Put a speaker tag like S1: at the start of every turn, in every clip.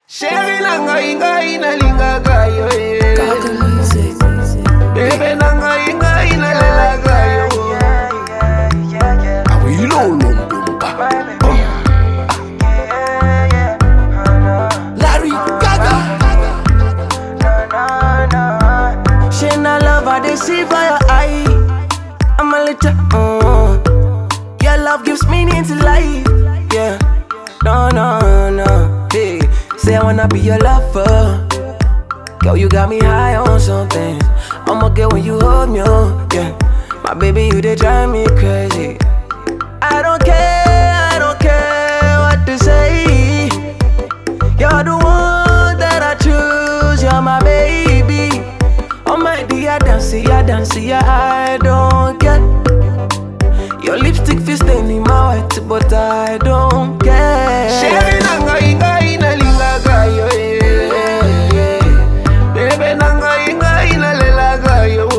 S1: Sheri nanga inga ina linga gayo Bebe nanga inga ina lela gayo Awilo lomba Larry Gaga
S2: She not love I they see by your eye. I'm a little Your love gives meaning to life. Yeah, no. Hey, say I wanna be your lover. Girl, you got me high on something. I'ma get when you hold me, oh, yeah. My baby, you they drive me crazy. I don't care what they say. You're the one that I choose. You're my baby. Oh my dear, dance, I don't care. Your lipstick feels stain in my white, but I don't care.
S1: Sheri nanga inga ina linga gayo Bebe nanga inga ina lela gayo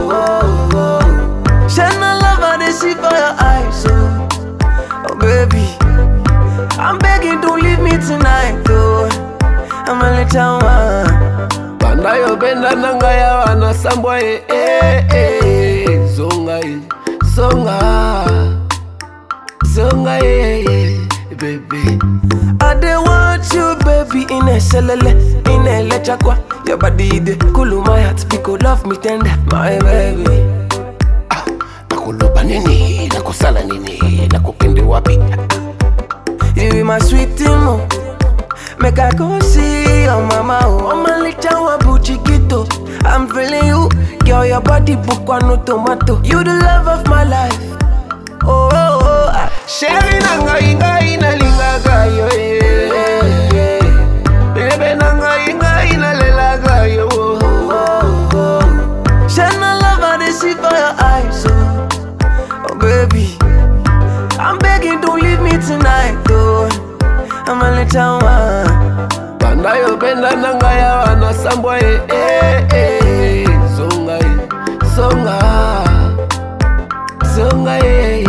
S2: She not love I they see for your eyes, oh baby, I'm begging, don't leave me tonight, oh. I'm a little one.
S1: Banda yo benda nanga ya wana sambwa Zonga baby
S2: I dey want you, baby, in a selele, in a lechakwa. Your body de cool my heart, because love me tender, my baby.
S1: Nakuloba nini, nakusala nini, nakupende wapi
S2: You be my sweet mo. Make I go see your mama, oh. I'm a little wabu chiquito. I'm feeling you, girl, your body book one no tomato. You the love of my life. Oh.
S1: Sheri nanga inga ina linga gayo Bebe nanga inga ina lela gayo
S2: She not love I they see for your eyes, oh baby, I'm begging, don't leave me tonight, oh. I'm a little one.
S1: Banda yo benda nanga ya wana sambwa Zonga